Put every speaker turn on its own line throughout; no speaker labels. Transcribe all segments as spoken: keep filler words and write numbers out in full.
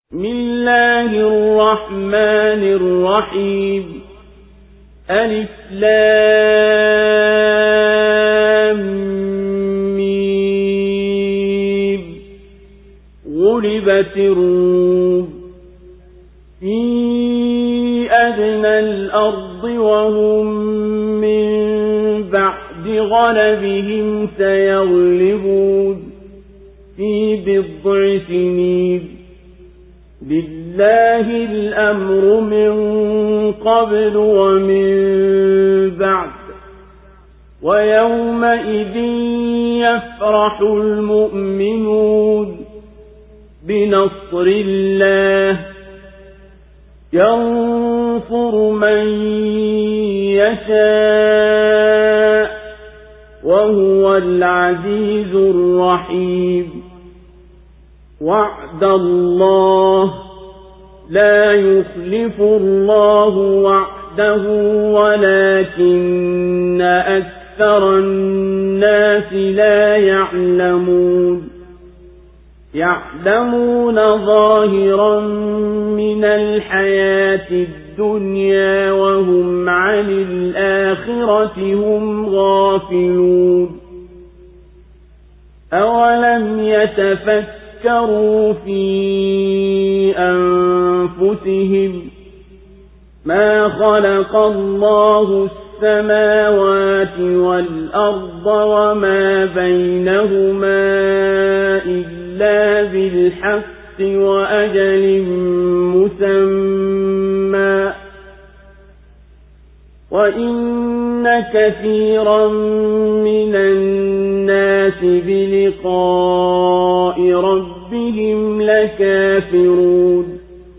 بسم الله الرحمن الرحيم. ألف لام ميم. غلبت الروم في أدنى الأرض وهم من بعد غلبهم سيغلبون في بضع سنين. لله الأمر من قبل ومن بعد ويومئذ يفرح المؤمنون بنصر الله ينصر من يشاء وهو العزيز الرحيم. وعد الله لا يخلف الله وعده ولكن أكثر الناس لا يعلمون. يعلمون ظاهرا من الحياة الدنيا وهم عن الآخرة هم غافلون. أولم يتفكروا فكروا في أنفسهم ما خلق الله السماوات والأرض وما بينهما إلا بالحق وأجل مسمى وإن كثيرا من الناس بلقاء ربهم لكافرون.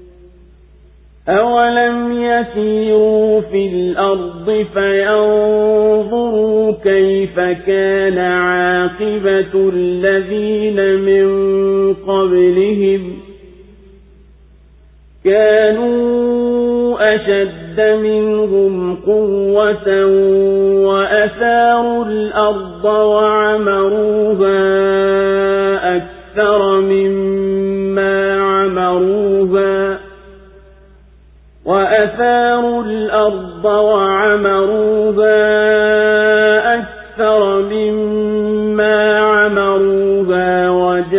أولم يسيروا في الأرض فينظروا كيف كان عاقبة الذين من قبلهم كانوا أشد منهم قوة وأثاروا الأرض وعمروها أكثر مما عمروها وأثاروا الأرض وعمروها أكثر مما عمروها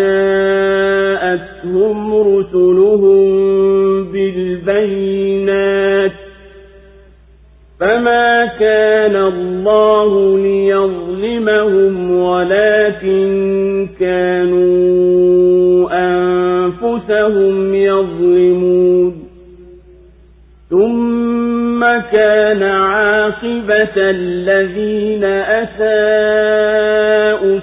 وجاءتهم رسلهم بالبينات فما كان الله ليظلمهم ولكن كانوا أنفسهم يظلمون. ثم كان عاقبة الذين أساءوا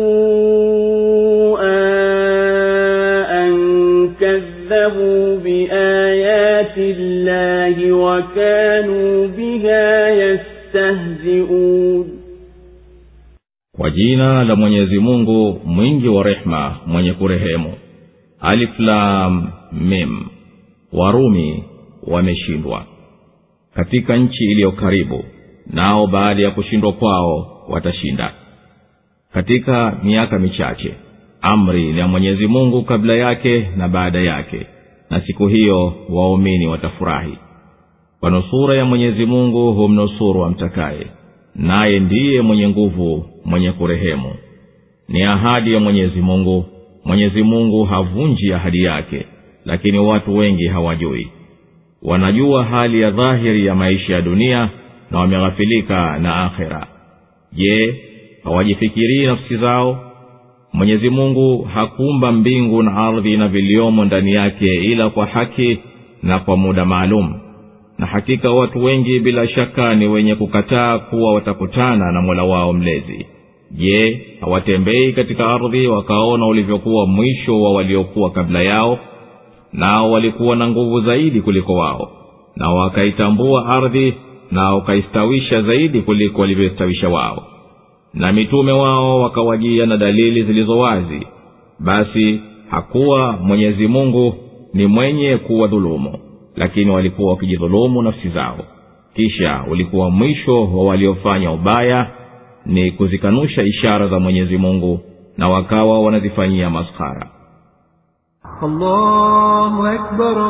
السوء أن كذبوا بآيات الله وكانوا بها يستهزئون.
Kwa jina la Mwenyezi Mungu mwingi wa rehema mwenye kurehemu. Alif Lam Mim. Warumi wameshindwa katika nchi iliyo karibu, nao baada ya kushindwa kwao watashinda. Katika miaka michache amri ni ya Mwenyezi Mungu kabla yake na baada yake, na siku hiyo waumini watafurahi. Kwa nusura ya Mwenyezi Mungu humnusuru amtakaye, naye ndiye mwenye nguvu mwenye kurehemu. Ni ahadi ya Mwenyezi Mungu. Mwenyezi Mungu havunji ahadi yake, lakini watu wengi hawajui. Wanajua hali ya dhahiri ya maisha ya dunia na wameghafilika na akhera. Je, hawajifikiri nafsi zao? Mwenyezi Mungu hakuumba mbingu na ardhi na viliomo ndani yake ila kwa haki na kwa muda maalum. Na hakika watu wengi bila shaka ni wenye kukataa kuwa watakutana na Mola wao mlezi. Je, hawatembei katika ardhi wakaona ulivyokuwa mwisho wa waliokuwa kabla yao? Nao walikuwa na nguvu zaidi kuliko wao, na wakaitambua ardhi na wakaistawisha zaidi kuliko walivyostawisha wao. Na mitume wao wakawajia na dalili zilizo wazi. Basi hakuwa Mwenyezi Mungu ni mwenye kuwa dhulumu, lakini walikuwa wakijidhulumu nafsi zao. Kisha ulikuwa mwisho wa waliofanya ubaya ni kuzikanusha ishara za Mwenyezi Mungu na wakawa wanazifanyia maskara.
الله أكبر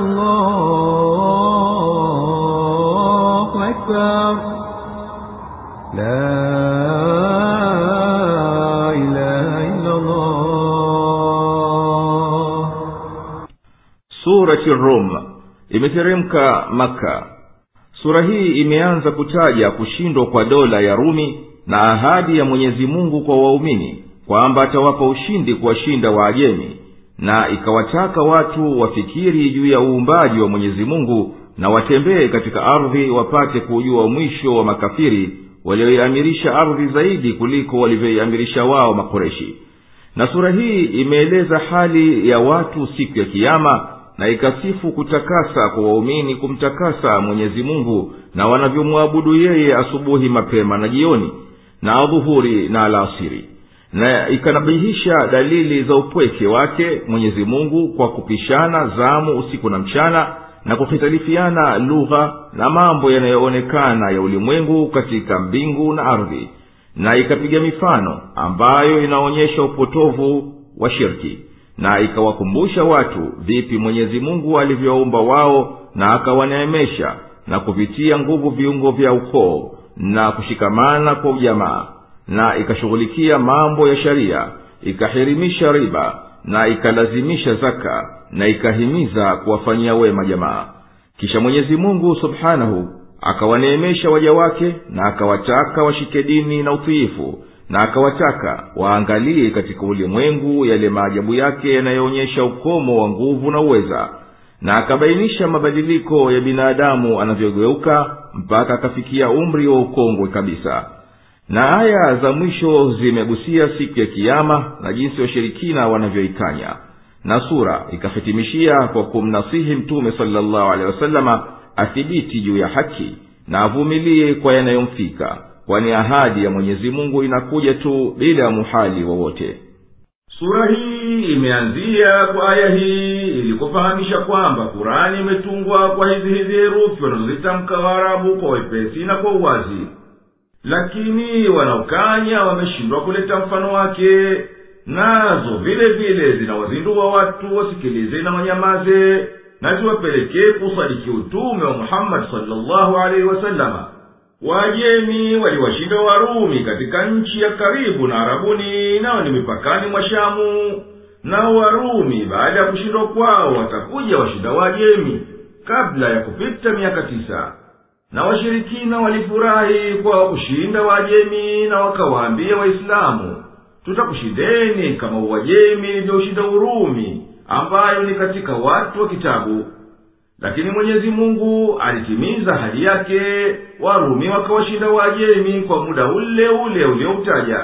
الله أكبر لا إله إلا الله.
Surati Rum imeteremka Maka. Sura hii imeanza kutaja kushindwa kwa dola ya Rumi na ahadi ya Mwenyezi Mungu kwa waumini kwamba atawapa ushindi kuwashinda Waajemi, na ikawataka watu wafikiri juu ya uumbaji wa Mwenyezi Mungu na watembee katika ardhi wapate kujua mwisho wa makafiri walioiamirisha ardhi zaidi kuliko walivyoiamirisha wao Makureshi. Na sura hii imeeleza hali ya watu siku ya Kiyama na ikasifu kutakasa kwa waumini kumtakasa Mwenyezi Mungu na wanavyomwabudu yeye asubuhi mapema na jioni na adhuhuri na alasiri, na ikanabihisha dalili za upweke wake Mwenyezi Mungu kwa kupishana zamu usiku na mchana na kukhitalifiana lugha na mambo yanayoonekana ya ulimwengu katika mbingu na ardhi, na ikapiga mifano ambayo inaonyesha upotovu wa shirki, na ikawakumbusha watu vipi Mwenyezi Mungu alivyoumba wao na akawaneemesha na kuvitia nguvu viungo vya ukoo na kushikamana kwa ujamaa, na ikashughulikia mambo ya sharia, ikahirimisha riba na ikalazimisha zaka, na ikahimiza kuwafanyia wema jamaa. Kisha Mwenyezi Mungu Subhanahu akawaneemesha waja wake na akawataka washike dini na utiifu, na akawataka waangalie katika ulimwengu yale maajabu yake yanayoonyesha ukomo wa nguvu na uweza, na akabainisha mabadiliko ya binadamu anavyogeuka mpaka akafikia umri wa ukongwe kabisa. Na aya za mwisho zimegusia siku ya Kiyama na jinsi washirikina wanavyoikanya, na sura ikahitimishia kwa kumnasihi Mtume sallallahu alaihi wasallama athibiti juu ya haki na avumilie kwa yanayomfika, kwani ahadi ya Mwenyezi Mungu inakuja tu bila muhali wowote.
Sura hii imeanzia kwa aya hii ili kufahamisha kwamba Qur'ani imetungwa kwa hizi hizi herufi wanazozitamka Waarabu kwa wepesi na kwa uwazi, lakini wanaokanya wameshindwa kuleta mfano wake, nazo vile vile zinawazindua watu wasikilize na wanyamaze, na ziwapelekee kusadiki utume wa Muhammad sallallahu alaihi wasallama. Waajemi waliwashinda Warumi katika nchi ya karibu na Arabuni, nao ni mipakani mwa Shamu, na Warumi baada ya kushindwa kwao watakuja washinda Waajemi kabla ya kupita miaka tisa. Na washirikina walifurahi kwa kushinda Waajemi, na wakawaambia Waislamu, tutakushindeni kama Uajemi ilivyoshinda Urumi ambayo ni katika watu wa kitabu. Lakini Mwenyezi Mungu alitimiza ahadi yake, Warumi wakawashinda Waajemi kwa muda ule ule ulioutaja.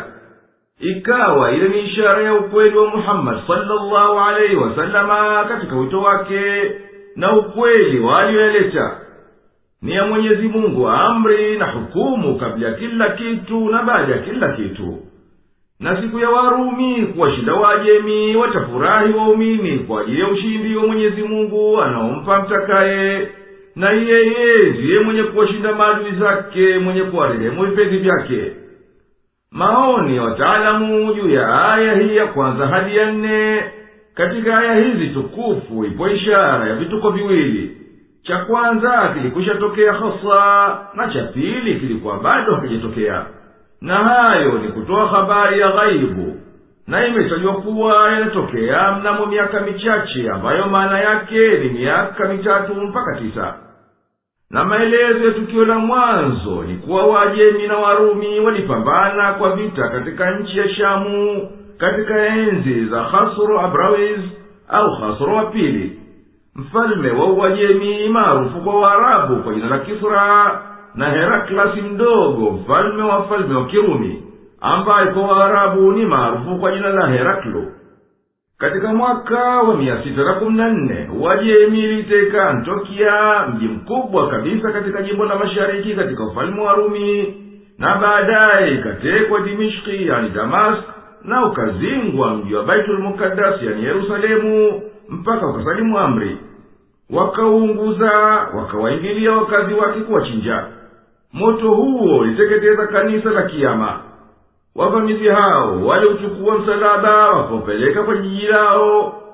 Ikawa ile ni ishara ya ukweli wa Muhammad sallallahu alaihi wasallama katika wito wake na ukweli walioeleta. Ni ya Mwenyezi Mungu amri na hukumu kabla ya kila kitu na baada ya kila kitu. Na siku ya Warumi kuwashinda Waajemi watafurahi waumini kwa ajili ya ushindi wa Mwenyezi Mungu anaompa mtakaye, na yeye ndiye mwenye kuwashinda maadui zake, mwenye kuwarehemu vipenzi vyake. Maoni ya wataalamu juu ya aya hii ya kwanza hadi ya nne. Katika aya hizi tukufu ipo ishara ya vituko viwili. Cha kwanza kilikwisha tokea hasa, na cha pili kilikuwa bado hakijatokea. Na hayo ni kutoa habari ya ghaibu, na imetajwa kuwa yanatokea mnamo miaka michache ambayo maana yake ni miaka mitatu mpaka tisa. Na maelezo ya tukio la mwanzo ni kuwa Waajemi na Warumi walipambana kwa vita katika nchi ya Shamu katika enzi za Khasro Abrawiz au Khasro wa pili, mfalme wa Uajemi maarufu kwa Waarabu kwa jina la Kisra, na Heraklasi mdogo mfalme wa falme wa Kirumi ambaye kwa Waarabu ni maarufu kwa jina la Heraklo. Katika mwaka wa mia sita na kumi na nne Uajemi iliteka Antiokia, mji mkubwa kabisa katika jimbo la mashariki katika ufalme wa Rumi, na baadaye ikatekwa Dimishki yani Damask, na ukazingwa mji wa Baitul Muqaddas yani Yerusalemu mpaka ukasalimu amri. Wakaunguza, wakawaingilia wakazi wake kuwachinja. Moto huo uliteketeza kanisa la Kiyama. Wavamizi hao waliuchukua msalaba wakapeleka kwa jiji lao.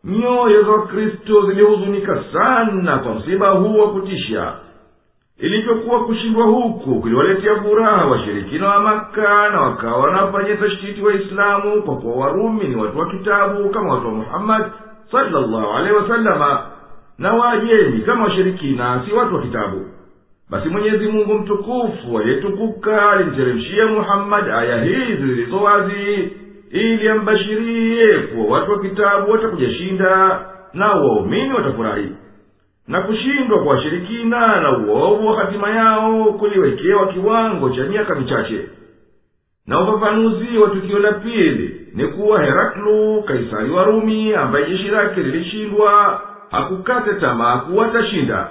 nyoyo za wakristo zilihuzunika sana kwa msiba huu wa kutisha. Ilivyokuwa kushindwa huku kuliwaletea furaha washirikina wa Maka, na wakawa wanafanya tashtiti Waislamu kwa kuwa Warumi ni watu wa kitabu kama watu wa Muhammad sallallahu alaihi wasallama, na Waajemi kama washirikina si watu wa kitabu. Basi Mwenyezi Mungu mtukufu aliyetukuka alimteremshia Muhammad aya hizi zilizo wazi ili ambashirie kuwa watu wa kitabu watakujashinda na waumini watafurahi. Na kushindwa kwa washirikina na uovu wa hatima yao kuliwekewa kiwango cha miaka michache. Na ufafanuzi wa tukio la pili ni kuwa Heraklu, kaisari wa Rumi, ambaye jeshi lake lilishindwa, hakukata tamaa kuwa atashinda.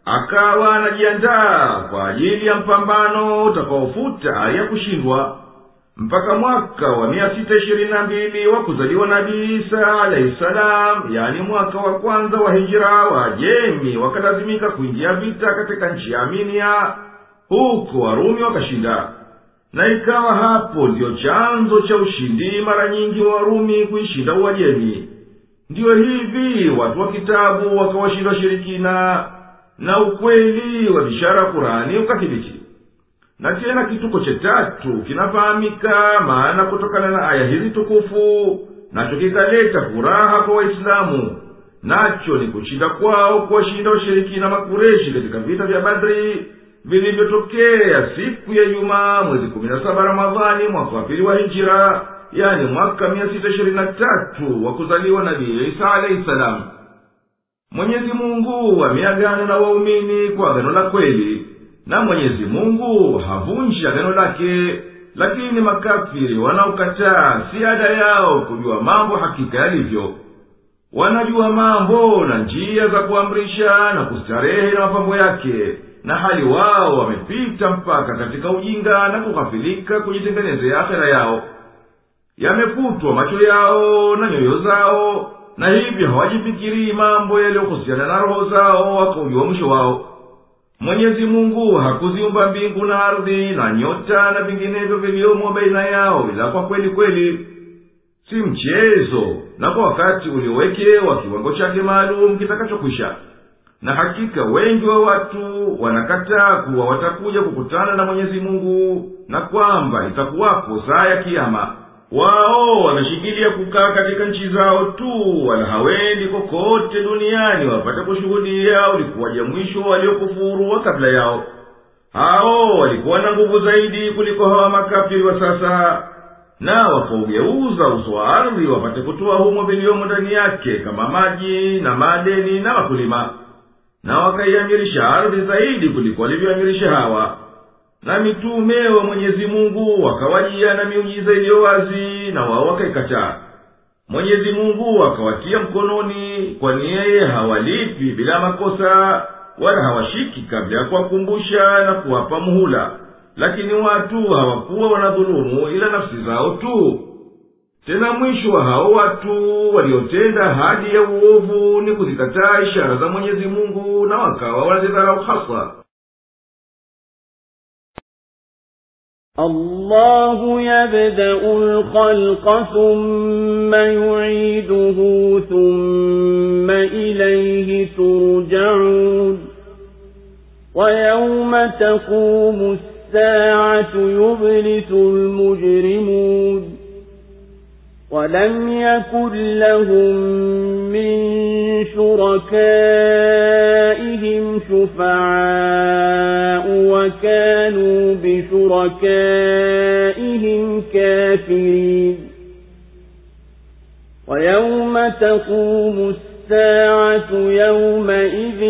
Akawa anajiandaa kwa ajili ya mpambano utakaofuta hali ya kushindwa. Mpaka mwaka wa mia sita ishirini na mbili wa kuzaliwa Nabii Isa alayhi salam, yani mwaka wa kwanza wa hijra, Waajemi wakalazimika kuingia vita katika nchi ya Armenia. Huko Warumi wakashinda, na ikawa hapo ndio chanzo cha ushindi mara nyingi wa Warumi kuishinda Uajemi. Ndiyo hivi watu wa kitabu wakawashinda washirikina, na ukweli wa bishara Qur'ani ukathibiti. Na tena kituko cha tatu kinafahamika maana kutokana na aya hizi tukufu, nacho kikaleta furaha kwa Waislamu. Nacho ni kushinda kwao kuwashinda washirikina Makureshi katika vita vya Badri vilivyotokea siku ya Ijumaa mwezi kumi na saba Ramadhani mwaka wa pili wa hijra, yani mwaka mia sita ishirini na tatu wa kuzaliwa Nabii Isa alayhi salam. Mwenyezi Mungu ameagana na waumini kwa agano la kweli, na Mwenyezi Mungu havunji agano lake. Lakini makafiri wanaokataa si ada yao kujua mambo hakika yalivyo. Wanajua mambo na njia za kuamrisha na kustarehe na mapambo yake, na hali wao wamepita mpaka katika ujinga na kughafilika kujitengenezea akhera yao. Yamefutwa macho yao na nyoyo zao, na hivyo hawajifikiri mambo yaliyohusiana na roho zao wakaujua mwisho wao. Mwenyezi Mungu hakuziumba mbingu na ardhi na nyota na vinginevyo viliomo baina yao ila kwa kweli kweli, si mchezo, na kwa wakati uliowekewa kiwango chake maalum kitakachokwisha. Na hakika wengi wa watu wanakataa kuwa watakuja kukutana na Mwenyezi Mungu, na kwamba itakuwapo saa ya kiyama. Wao wameshikilia kukaa katika nchi zao tu, wala hawendi kokote duniani wapate kushuhudia ulikuwaje mwisho waliokufuru wa kabla yao. Hao walikuwa na nguvu zaidi kuliko hawa makafiri wa sasa, na wakaugeuza uso wa ardhi wapate kutoa humo viliomo ndani yake kama maji na madeni na wakulima, na wakaiamirisha ardhi zaidi kuliko walivyoamirisha hawa. Na mitume wa Mwenyezi Mungu wakawajia na miujiza iliyo wazi, na wao wakaikataa. Mwenyezi Mungu akawatia mkononi, kwani yeye hawalipi bila makosa, wala hawashiki kabla ya kuwakumbusha na kuwapa muhula. Lakini watu hawakuwa wanadhulumu ila nafsi zao tu. Tena mwisho wa hao watu waliotenda hadi ya uovu ni kuzikataa ishara za Mwenyezi Mungu, na wakawa wanazidharau hasa.
الله يبدأ الخلق ثم يعيده ثم إليه ترجعون ويوم تقوم الساعة يبلس المجرمون ولم يكن لهم من شركائهم شفعاء وكانوا بشركائهم كافرين ويوم تقوم الساعة يومئذ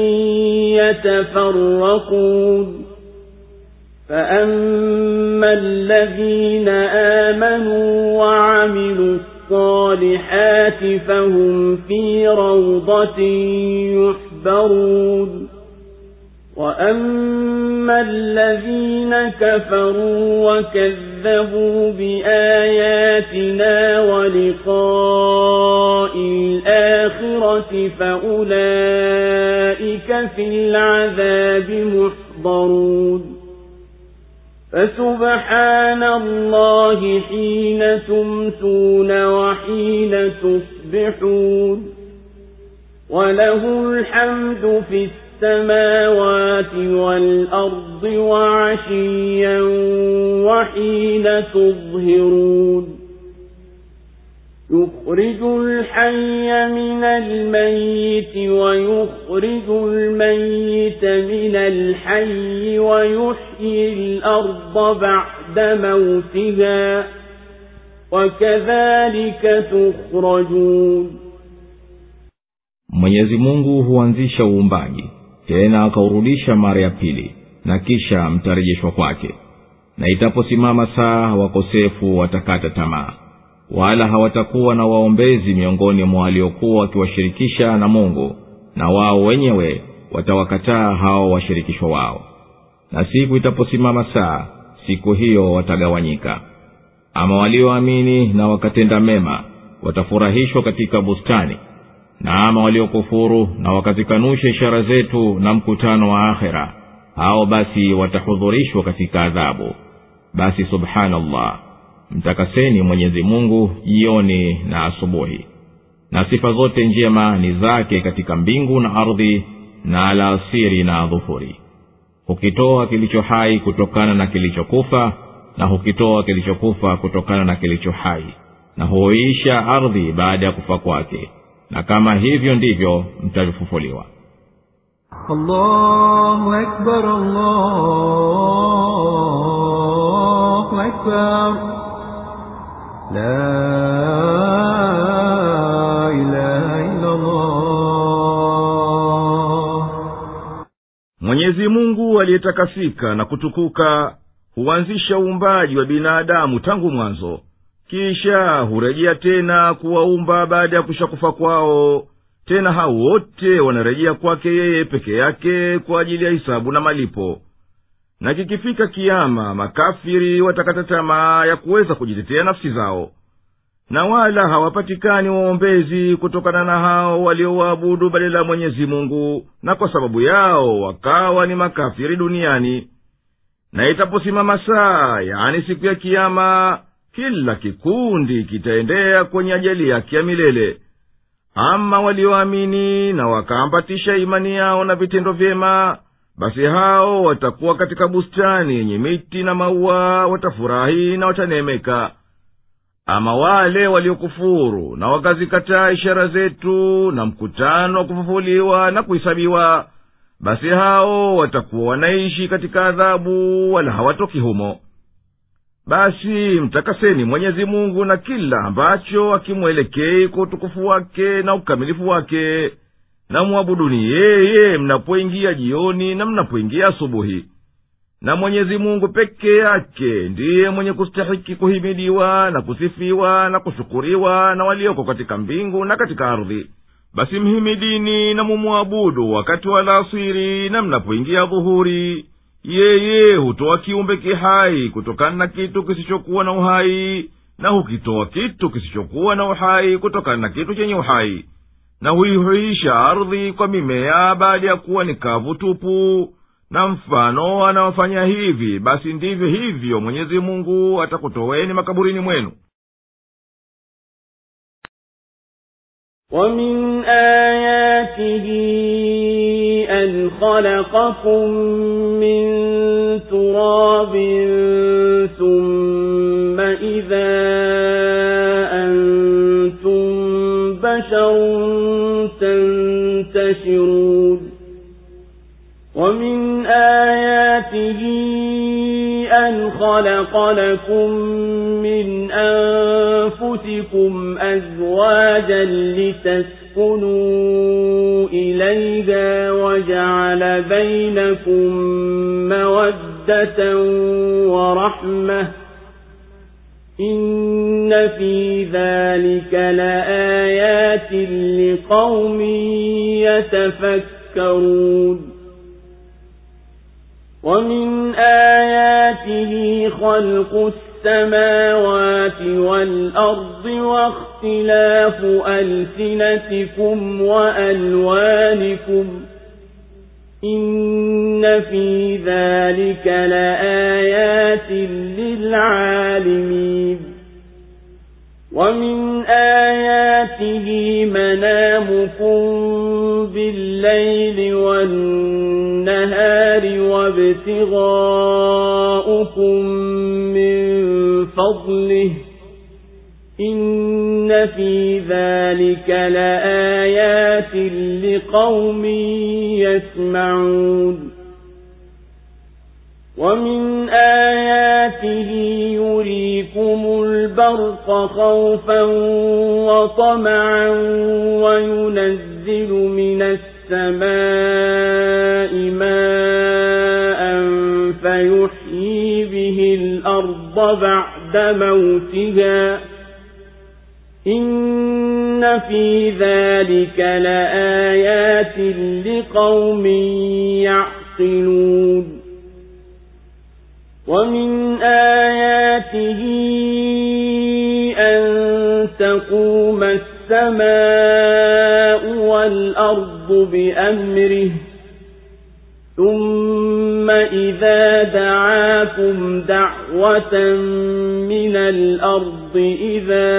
يتفرقون فأما الذين آمنوا وعملوا الصالحات فهم في روضة يحبرون وأما الذين كفروا وكذبوا بآياتنا ولقاء الآخرة فأولئك في العذاب محضرون فسبحان الله حين تمسون وحين تصبحون وله الحمد في السماوات والأرض وعشيا وحين تظهرون يخرج الحي من الميت ويخرج الميت من الحي ويحيي الأرض بعد موتها وكذلك تخرجون.
Mwenyezi Mungu huanzisha uumbaji tena akaurudisha mara ya pili na kisha mtarejeshwa kwake. Na itaposimama saa wakosefu watakata tamaa, wala hawatakuwa na waombezi miongoni mwa waliokuwa wakiwashirikisha na Mungu, na wao wenyewe watawakataa hao washirikishwa wao. Na siku itaposimama saa, siku hiyo watagawanyika. Ama walioamini na wakatenda mema watafurahishwa katika bustani, na ama waliokufuru na wakazikanusha ishara zetu na mkutano wa akhera, hao basi watahudhurishwa katika adhabu. Basi subhanallah, mtakaseni Mwenyezi Mungu jioni na asubuhi. Na sifa zote njema ni zake katika mbingu na ardhi na alasiri na dhuhuri. Hukitoa kilicho hai kutokana na kilichokufa, na hukitoa kilichokufa kutokana na kilicho hai, na huisha ardhi baada ya kufa kwake, na kama hivyo ndivyo mtafufuliwa.
Allahu Akbar, Allahu Akbar, la ilaha illa Allah.
Mwenyezi Mungu aliyetakasika na kutukuka huanzisha uumbaji wa binadamu tangu mwanzo, kisha hurejea tena kuwaumba baada ya kushakufa kwao. Tena hao wote wanarejea kwake yeye peke yake kwa ajili ya hisabu na malipo. Na kikifika kiyama, makafiri watakata tamaa ya kuweza kujitetea nafsi zao, na wala hawapatikani waombezi kutokana na hao waliowaabudu badala ya Mwenyezi Mungu, na kwa sababu yao wakawa ni makafiri duniani. Na itaposimama saa, yani siku ya kiyama, kila kikundi kitaendea kwenye ajali yake ya milele. Ama walioamini na wakaambatisha imani yao na vitendo vyema, basi hao watakuwa katika bustani yenye miti na maua, watafurahi na wataneemeka. Ama wale waliokufuru na wakazikataa ishara zetu na mkutano wa kufufuliwa na kuhesabiwa, basi hao watakuwa wanaishi katika adhabu, wala hawatoki humo. Basi mtakaseni Mwenyezi Mungu na kila ambacho akimwelekei kwa utukufu wake na ukamilifu wake, na muabuduni yeye mnapoingia jioni na mnapoingia asubuhi. Na Mwenyezi Mungu peke yake ndiye mwenye kustahiki kuhimidiwa na kusifiwa na kushukuriwa na walioko katika mbingu na katika ardhi. Basi mhimidini na mumuabudu wakati wa alasiri na mnapoingia dhuhuri. Yeye hutoa kiumbe kihai kutokana na kitu kisichokuwa na uhai, na hukitoa kitu kisichokuwa na uhai kutokana na kitu chenye uhai, na huihuisha ardhi kwa mimea baada ya kuwa ni kavu tupu. Na mfano anaofanya hivi, basi ndivyo hivyo Mwenyezi Mungu atakutoweni makaburini mwenu.
وَمِنْ آيَاتِهِ أَنْ خَلَقَكُم مِّن تُرَابٍ ثُمَّ إِذَا أَنْتُمْ بَشَرٌ تَنْتَشِرُونَ وَمِنْ آيَاتِهِ أَنْ خَلَقَ لَكُم مِّنْ أَنفُسِكُمْ أَزْوَاجًا لِتَسْكُنُوا إِلَيْهَا وَجَعَلَ بَيْنَكُم مَّوَدَّةً وَرَحْمَةً إِنَّ فِي ذَلِكَ لَآيَاتٍ لِقَوْمٍ يَتَفَكَّرُونَ وَمِنْ آيَاتِهِ خَلْقُ السَّمَاوَاتِ وَالْأَرْضِ وَاخْتِلَافُ أَلْسِنَتِكُمْ وَأَلْوَانِكُمْ إِنَّ فِي ذَلِكَ لَآيَاتٍ لِلْعَالِمِينَ وَمِنْ آيَاتِهِ مَنَامُكُمْ بالليل والنهار وابتغاؤكم من فضله إن في ذلك لآيات لقوم يسمعون ومن آياته يريكم البرق خوفا وطمعا وينزل من السماء ماء فيحيي به الأرض بعد موتها إن في ذلك لآيات لقوم يعقلون ومن آياته أن تقوم السماء والأرض بأمره ثم إذا دعاكم دعوة من الأرض إذا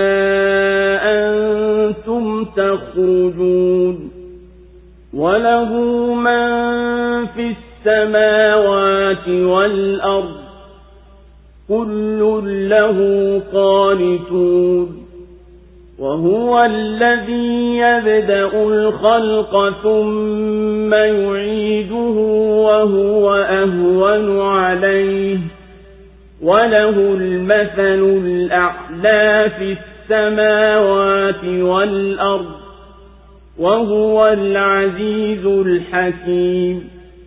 أنتم تخرجون وله من في السماوات والأرض كل له قانتون وهو الذي يبدأ الخلق ثم يعيده وهو أهون عليه وله المثل الأعلى في السماوات والأرض وهو العزيز الحكيم.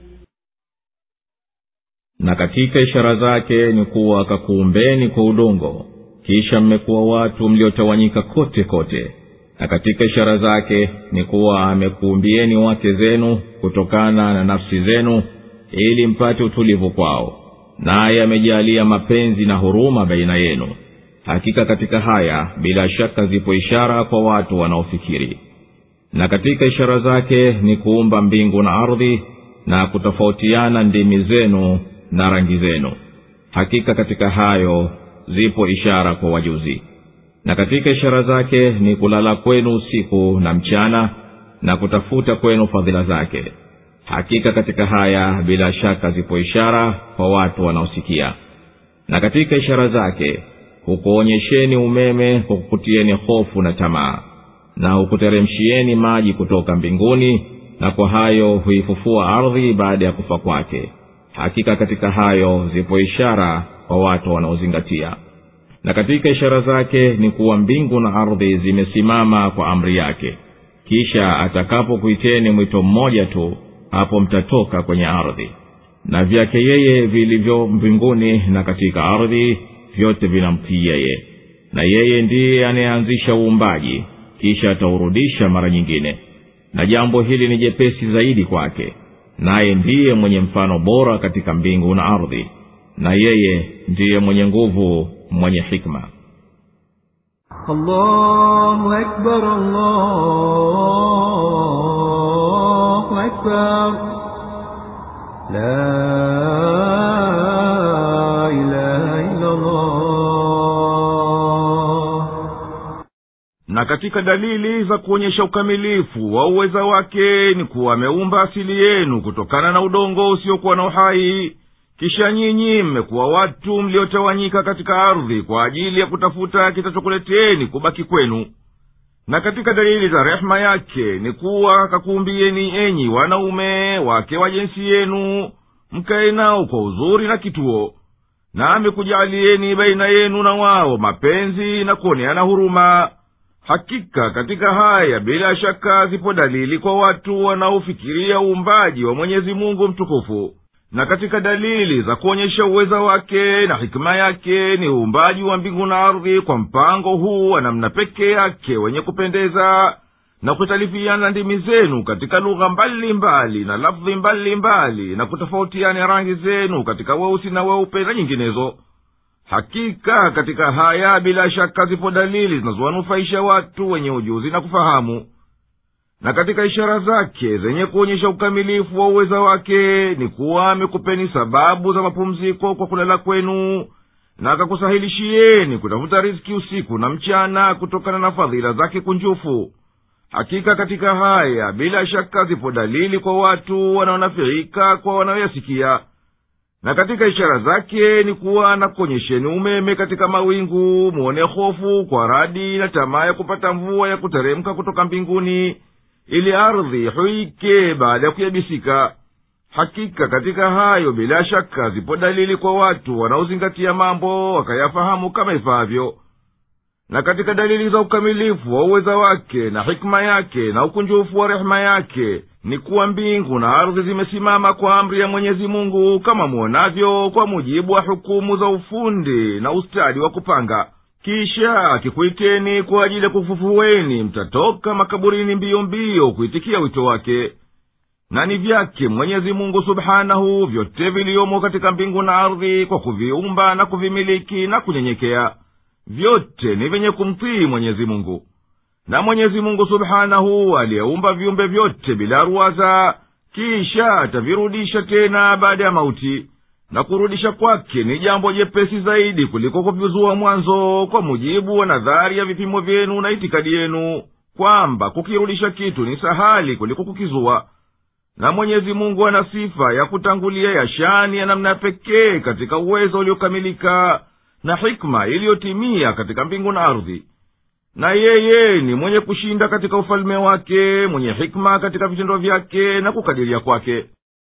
Na katika ishara zake ni kuwa akakuumbeni kwa udongo kisha mmekuwa watu mliotawanyika kote kote. Na katika ishara zake ni kuwa amekuumbieni wake zenu kutokana na nafsi zenu ili mpate utulivu kwao, naye amejalia mapenzi na huruma baina yenu. Hakika katika haya bila shaka zipo ishara kwa watu wanaofikiri. Na katika ishara zake ni kuumba mbingu na ardhi na kutofautiana ndimi zenu na rangi zenu. Hakika katika hayo zipo ishara kwa wajuzi. Na katika ishara zake ni kulala kwenu usiku na mchana na kutafuta kwenu fadhila zake. Hakika katika haya bila shaka zipo ishara kwa watu wanaosikia. Na katika ishara zake hukuonyesheni umeme kwa kukutieni hofu na tamaa, na hukuteremshieni maji kutoka mbinguni, na kwa hayo huifufua ardhi baada ya kufa kwake. Hakika katika hayo zipo ishara kwa watu wanaozingatia. Na katika ishara zake ni kuwa mbingu na ardhi zimesimama kwa amri yake. Kisha atakapokuiteni mwito mmoja tu, hapo mtatoka kwenye ardhi. Na vyake yeye vilivyo mbinguni na katika ardhi vyote vinamtii yeye. Na yeye ndiye anayeanzisha uumbaji kisha ataurudisha mara nyingine. Na jambo hili ni jepesi zaidi kwake. Naye ndiye mwenye mfano bora katika mbingu na ardhi. Na yeye ndiye mwenye nguvu, mwenye hikma.
Allahu Akbar, Allahu Akbar. La ilaha illa Allah.
Na katika dalili za kuonyesha ukamilifu wa uweza wake ni kuwa ameumba asili yenu kutokana na udongo usiokuwa na uhai, kisha nyinyi mmekuwa watu mliotawanyika katika ardhi kwa ajili ya kutafuta kitachokuleteni kubaki kwenu. Na katika dalili za rehema yake ni kuwa akakuumbieni enyi wanaume wake wa jinsi yenu, mkae nao kwa uzuri na kituo, na amekujalieni baina yenu na wao mapenzi na kuoneana huruma. Hakika katika haya bila shaka zipo dalili kwa watu wanaofikiria uumbaji wa Mwenyezi Mungu mtukufu. Na katika dalili za kuonyesha uweza wake na hikima yake ni uumbaji wa mbingu na ardhi kwa mpango huu wa namna pekee yake wenye kupendeza, na kutalifiana ndimi zenu katika lugha mbalimbali na lafdhi mbalimbali, na kutofautiana rangi zenu katika weusi na weupe na nyinginezo. Hakika katika haya bila shaka zipo dalili zinazowanufaisha watu wenye ujuzi na kufahamu. Na katika ishara zake zenye kuonyesha ukamilifu wa uweza wake ni kuwa amekupeni sababu za mapumziko kwa kulala kwenu, na akakusahilishieni kutafuta riziki usiku na mchana kutokana na fadhila zake kunjufu. hakika katika haya bila shaka zipo dalili kwa watu wanaonafiika kwa wanaoyasikia. Na katika ishara zake ni kuwa na kuonyesheni umeme katika mawingu, muone hofu kwa radi na tamaa ya kupata mvua ya kuteremka kutoka mbinguni, ili ardhi huike baada ya kuyabisika. Hakika katika hayo bila shaka zipo dalili kwa watu wanaozingatia mambo wakayafahamu kama ifaavyo. Na katika dalili za ukamilifu wa uweza wake na hikma yake na ukunjufu wa rehema yake ni kuwa mbingu na ardhi zimesimama kwa amri ya Mwenyezi Mungu kama muonavyo, kwa mujibu wa hukumu za ufundi na ustadi wa kupanga. Kisha akikuiteni kwa ajili ya kufufueni, mtatoka makaburini mbio mbio kuitikia wito wake. Na ni vyake Mwenyezi Mungu subhanahu vyote viliomo katika mbingu na ardhi, kwa kuviumba na kuvimiliki na kunyenyekea. Vyote ni venye kumtii Mwenyezi Mungu. Na Mwenyezi Mungu subhanahu aliyeumba viumbe vyote bila ruwaza, kisha atavirudisha tena baada ya mauti. Na kurudisha kwake ni jambo jepesi zaidi kuliko kuvizua mwanzo, kwa mujibu wa nadhari ya vipimo vyenu na itikadi yenu, kwamba kukirudisha kitu ni sahali kuliko kukizua. Na Mwenyezi Mungu ana sifa ya kutangulia ya shani ya namna pekee katika uwezo uliokamilika na hikma iliyotimia katika mbingu na ardhi. Na yeye ni mwenye kushinda katika ufalme wake, mwenye hikma katika vitendo vyake na kukadiria kwake.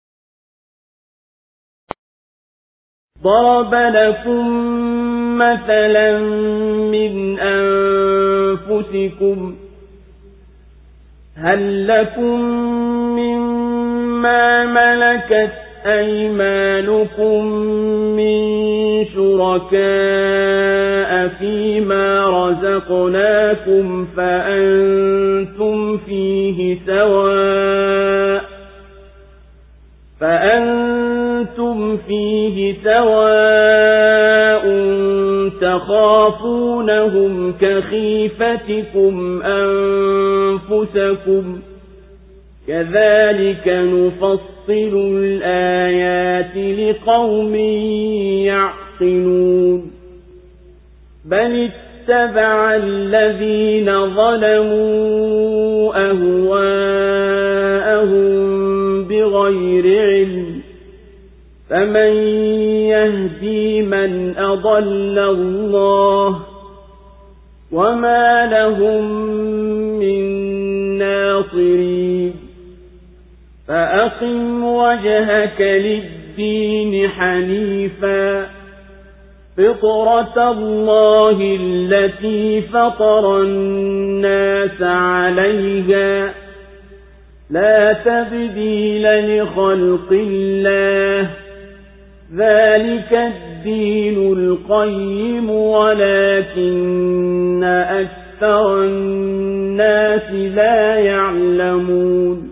ضرب لكم مثلا من أنفسكم هل لكم مما ملكت أيمانكم من شركاء فيما رزقناكم فأنتم فيه سواء فأنتم فيه سواء تخافونهم كخيفتكم أنفسكم كذلك نفصل الآيات لقوم يعقلون بل اتبع الذين ظلموا أهواءهم بغير علم فمن يهدي من أضل الله وما لهم من ناصرين فأقم وجهك للدين حنيفا فطرة الله التي فطر الناس عليها لا تبديل لخلق الله ذلك الدين القيم ولكن أكثر الناس لا يعلمون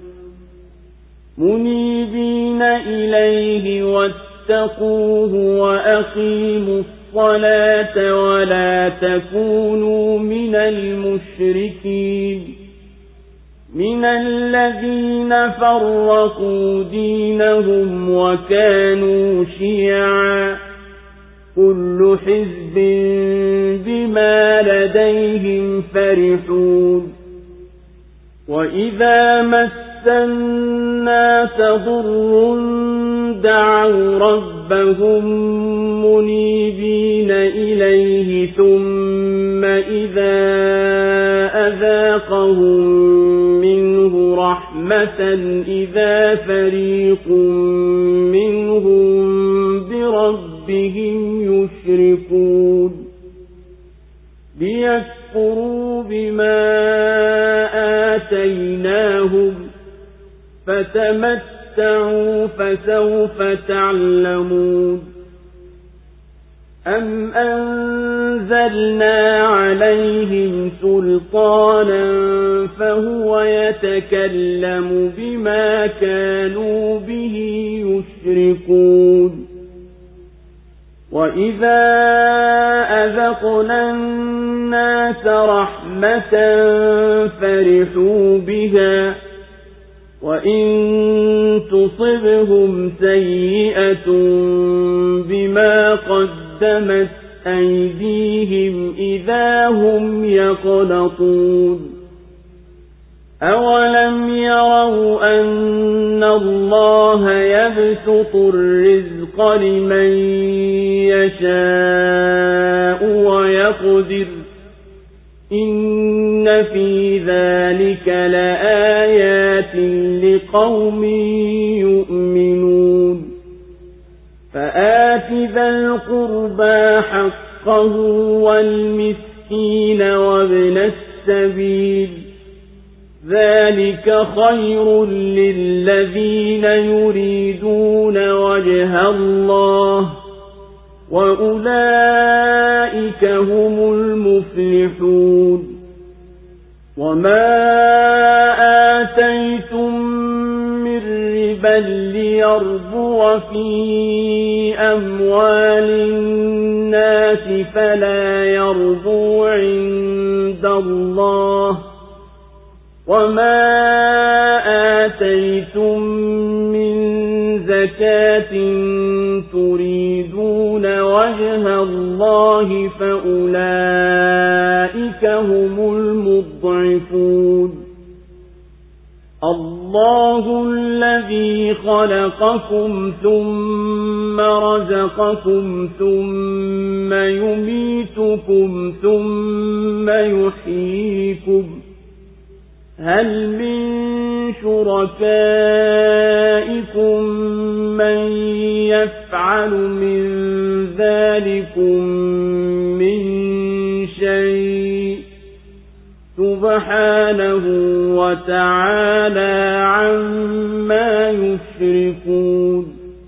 منيبين إليه واتقوه وأقيموا الصلاة ولا تكونوا من المشركين من الذين فرقوا دينهم وكانوا شيعا كل حزب بما لديهم فرحون وإذا مس الناس ضر دعوا ربهم منيبين إليه ثم إذا أذاقهم منه رحمة إذا فريق منهم بربهم يشركون ليكفروا بما آتيناهم فتمتعوا فسوف تعلمون أم أنزلنا عليهم سلطانا فهو يتكلم بما كانوا به يشركون وإذا أذقنا الناس رحمة فرحوا بها وإن تصبهم سيئة بما قدمت أيديهم إذا هم يقنطون أَوَلَمْ يَرَوْا أَنَّ اللَّهَ يَبْسُطُ الرِّزْقَ لِمَن يَشَاءُ وَيَقْدِرُ إِنَّ فِي ذَلِكَ لَآيَاتٍ لِقَوْمٍ يُؤْمِنُونَ فَآتِ ذَا الْقُرْبَى حَقَّهُ وَالْمِسْكِينَ وَابْنَ السَّبِيلِ ذَلِكَ خَيْرٌ لِلَّذِينَ يُرِيدُونَ وَجْهَ اللَّهِ وَأُولَئِكَ هُمُ الْمُفْلِحُونَ وَمَا آتَيْتُم مِّن رِّبًا لِّيَرْبُوَ فِي أَمْوَالِ النَّاسِ فَلَا يَرْبُو عِندَ اللَّهِ وَمَا آتَيْتُم مِّن زَكَاةٍ تُرِيدُونَ وَجْهَ اللَّهِ فَأُولَئِكَ هُمُ الْمُضْعِفُونَ اللَّهُ الَّذِي خَلَقَكُمْ ثُمَّ رَزَقَكُمْ ثُمَّ يُمِيتُكُمْ ثُمَّ يُحْيِيكُمْ هَلْ مِن شُرَكَائِكُم مَّن يَفْعَلُ مِن ذَلِكُم مِّن شَيْءٍ سُبْحَانَهُ وَتَعَالَى عَمَّا يُشْرِكُونَ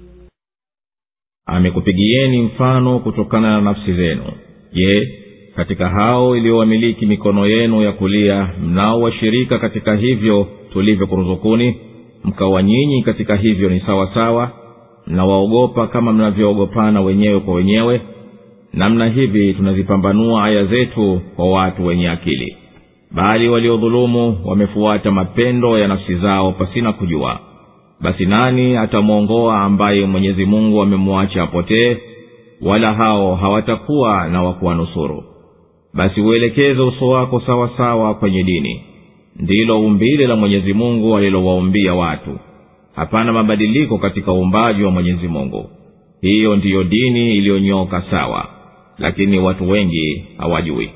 Amekupigieni mfano kutokana na nafsi zenu. Je, katika hao iliyowamiliki mikono yenu ya kulia mnao washirika katika hivyo tulivyokuruzukuni, mkawa nyinyi katika hivyo ni sawa sawa, mnawaogopa kama mnavyoogopana wenyewe kwa wenyewe? Namna hivi tunazipambanua aya zetu kwa watu wenye akili. Bali waliodhulumu wamefuata mapendo ya nafsi zao pasina kujua. Basi nani atamuongoa ambaye Mwenyezi Mungu amemwacha apotee? Wala hao hawatakuwa na wakuwanusuru. Basi uelekeze uso wako sawa sawa kwenye dini. Ndilo umbile la Mwenyezi Mungu alilowaumbia watu. Hapana mabadiliko katika uumbaji wa Mwenyezi Mungu. Hiyo ndiyo dini iliyonyoka sawa, lakini watu wengi hawajui.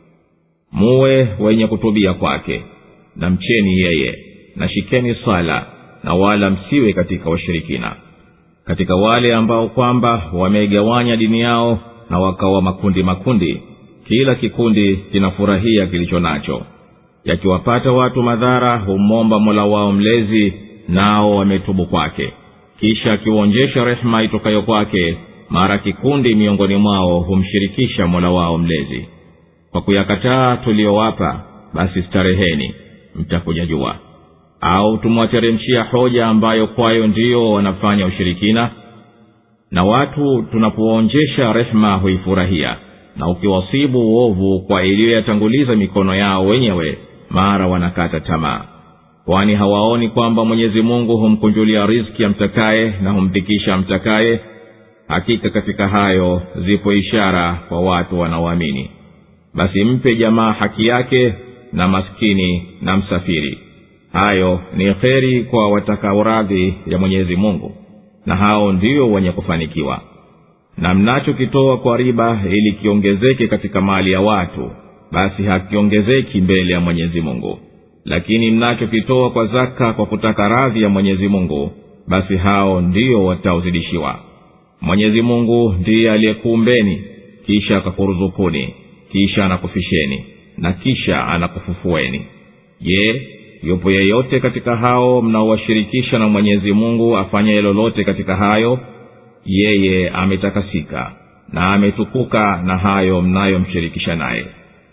Muwe wenye kutubia kwake, na mcheni yeye, na shikeni sala, na wala msiwe katika washirikina. Katika wale ambao kwamba wamegawanya dini yao na wakawa makundi makundi, kila kikundi kinafurahia kilicho nacho. Yakiwapata watu madhara humomba Mola wao mlezi, nao wametubu kwake. Kisha akiwaonjesha rehema itokayo kwake, mara kikundi miongoni mwao humshirikisha Mola wao mlezi. Kwa kuyakataa tuliyowapa, basi stareheni, mtakuja jua. Au tumwateremshia hoja ambayo kwayo ndio wanafanya ushirikina? Na watu tunapoonjesha rehema huifurahia, na ukiwasibu uovu kwa iliyoyatanguliza mikono yao wenyewe, mara wanakata tamaa. Kwani hawaoni kwamba Mwenyezi Mungu humkunjulia riziki amtakaye na humdhikisha amtakaye? Hakika katika hayo zipo ishara kwa watu wanaoamini. Basi mpe jamaa haki yake, na maskini na msafiri. Hayo ni kheri kwa watakao radhi ya Mwenyezi Mungu, na hao ndio wenye kufanikiwa. Na mnachokitoa kwa riba ili kiongezeke katika mali ya watu, basi hakiongezeki mbele ya Mwenyezi Mungu. Lakini mnachokitoa kwa zaka kwa kutaka radhi ya Mwenyezi Mungu, basi hao ndio wataozidishiwa. Mwenyezi Mungu ndiye aliyekuumbeni, kisha akakuruzukuni, kisha anakufisheni, na kisha anakufufueni. Je, yupo yeyote katika hao mnaowashirikisha na Mwenyezi Mungu afanye lolote katika hayo? Yeye ametakasika na ametukuka na hayo mnayomshirikisha naye.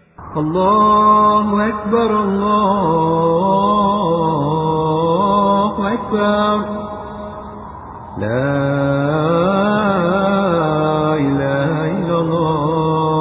Allahu Akbar, Allahu Akbar, la ilaha illa Allah.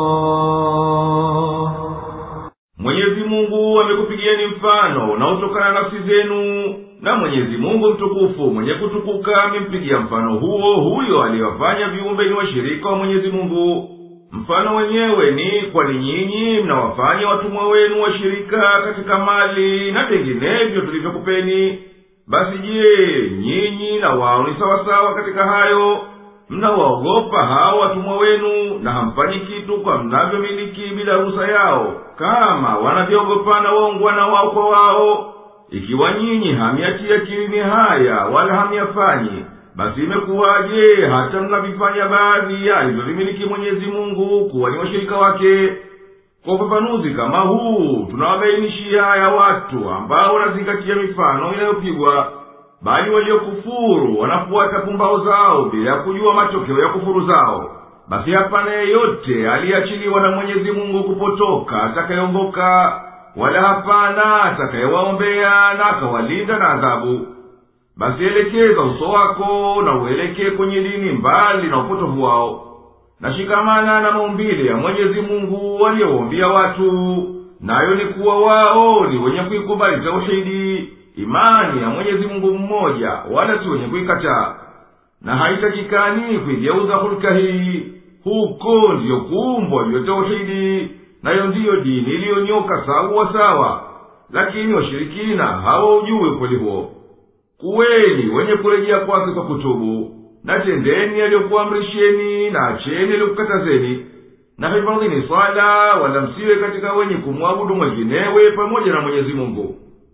Mwenyezi Mungu amekupigieni mfano unaotokana na nafsi zenu, na Mwenyezi Mungu mtukufu mwenye kutukuka amempigia mfano huo huyo aliyowafanya viumbe ni washirika wa Mwenyezi Mungu. mfano wenyewe ni kwani nyinyi mnawafanya watumwa wenu washirika katika mali na vinginevyo tulivyokupeni. Basi je, nyinyi na wao ni sawasawa katika hayo? Mnawaogopa hao watumwa wenu na hamfanyi kitu kwa mnavyomiliki bila ruhusa yao, kama wanavyoogopana waungwana wao kwa wao. Ikiwa nyinyi hamiatia akilini haya wala hamiafanyi, basi imekuwaje hata mnavifanya baadhi ya alivyovimiliki Mwenyezi Mungu kuwa ni washirika wake? Kwa ufafanuzi kama huu tunawabainishia haya watu ambao wanazingatia mifano inayopigwa, bali waliokufuru wanafuata pumbao zao bila kujua matokeo ya kufuru zao. Basi hapana yeyote aliyeachiliwa na Mwenyezi Mungu kupotoka atakayeongoka, wala hapana atakayewaombea na akawalinda na adhabu. Basi elekeza uso wako na uelekee kwenye dini mbali na upotovu wao, na shikamana na maumbile ya Mwenyezi Mungu waliowaambia watu, nayo ni kuwa wao ni wenye kuikubali tauhidi, imani ya Mwenyezi Mungu mmoja, wala si wenye kuikataa. Na haitakikani kuigeuza hulka hii. Huko ndiyo kuumbwa ndiyo tauhidi, nayo ndiyo dini iliyonyoka sawa sawa. Lakini washirikina hawaujui ukweli huo. Kuweni wenye kurejea kwake kwa kutubu, na tendeni aliyokuamrisheni na acheni aliyokukatazeni. Na hifadhini swala, wala msiwe katika wenye kumwabudu mwenginewe pamoja na Mwenyezi Mungu.